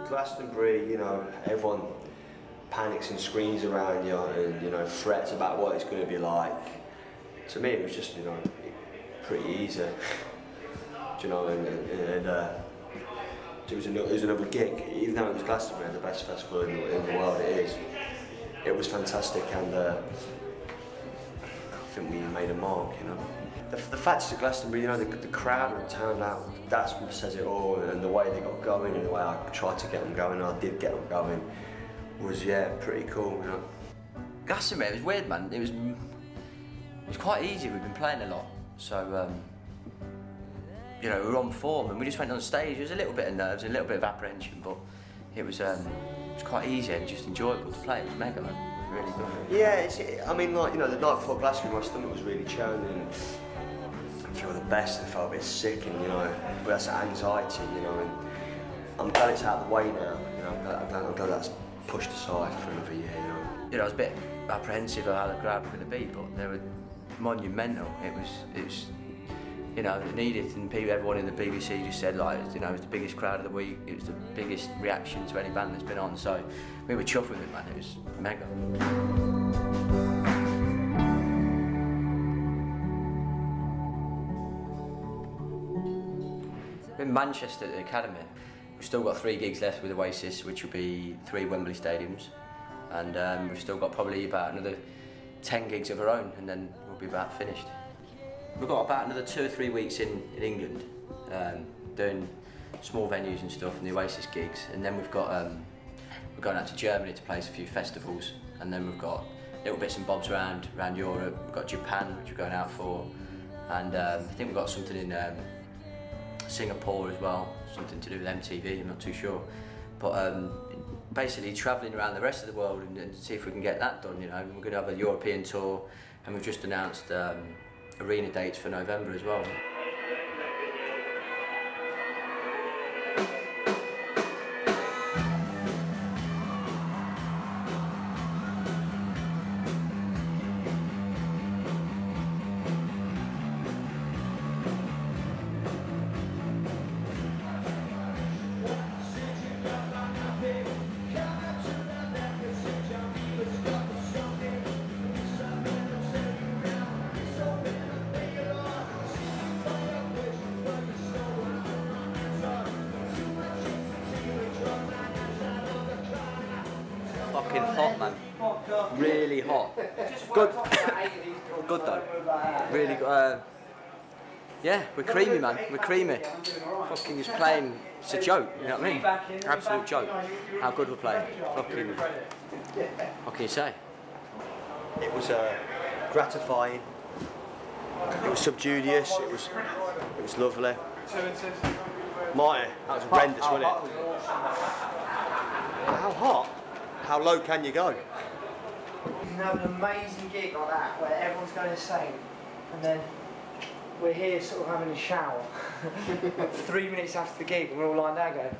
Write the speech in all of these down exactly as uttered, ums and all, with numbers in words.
Glastonbury, you know, everyone panics and screams around you and, you know, frets about what it's going to be like. To me, it was just, you know, pretty easy. Do you know, and, and, and uh, it, was another, it was another gig. Even though it was Glastonbury, the best festival in the, in the world it is, it was fantastic, and uh, I think we made a mark, you know. The, the fact is, at Glastonbury, you know, the, the crowd had turned out, that's what says it all, and the way they got going, and the way I tried to get them going, and I did get them going, was, yeah, pretty cool, you know. Glastonbury, it was weird, man. It was, it was quite easy. We've been playing a lot, so, um, you know, we were on form, and we just went on stage. There was a little bit of nerves and a little bit of apprehension, but it was, um, it was quite easy and just enjoyable to play. It was mega, man. Really good. Yeah, it's, I mean, like, you know, the night before Glastonbury, my stomach was really churning, and I feel the best, and I felt a bit sick, and, you know, but that's anxiety, you know, and I'm glad it's out of the way now, you know, I'm glad, I'm glad, I'm glad that's pushed aside for another year, you know. You know, I was a bit apprehensive of how the crowd were going to be, but they were monumental. It was, it was, you know, Edith and people, everyone in the B B C just said, like, you know, it was the biggest crowd of the week. It was the biggest reaction to any band that's been on. So we were chuffed with it, man. It was mega. In Manchester at the Academy, we've still got three gigs left with Oasis, which will be three Wembley stadiums, and um, we've still got probably about another ten gigs of our own, and then we'll be about finished. We've got about another two or three weeks in, in England, um, doing small venues and stuff, and the Oasis gigs, and then we've got um, we're going out to Germany to play a few festivals, and then we've got little bits and bobs around around Europe. We've got Japan, which we're going out for, and um, I think we've got something in um, Singapore as well, something to do with M T V. I'm not too sure, but um, basically travelling around the rest of the world and, and see if we can get that done. You know, we're going to have a European tour, and we've just announced um, arena dates for November as well. Fucking hot, man. Really hot. Good. Good though. Really good. Uh, yeah, we're creamy, man. We're creamy. Fucking just playing. It's a joke. You know what I mean? Absolute joke. How good we're playing. Fucking. What can you say? It was uh, gratifying. It was subduous. It was. It was lovely. Marty, that was horrendous, wasn't it? How hot? How low can you go? You can have an amazing gig like that where everyone's going insane, and then we're here sort of having a shower like three minutes after the gig, and we're all lying down going.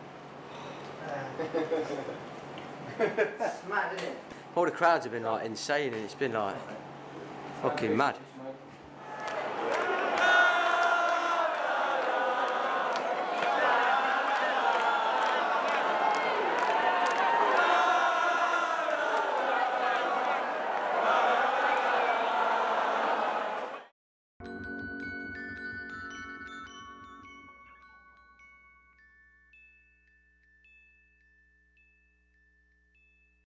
It's mad, isn't it? All the crowds have been like insane, and it's been like fucking mad.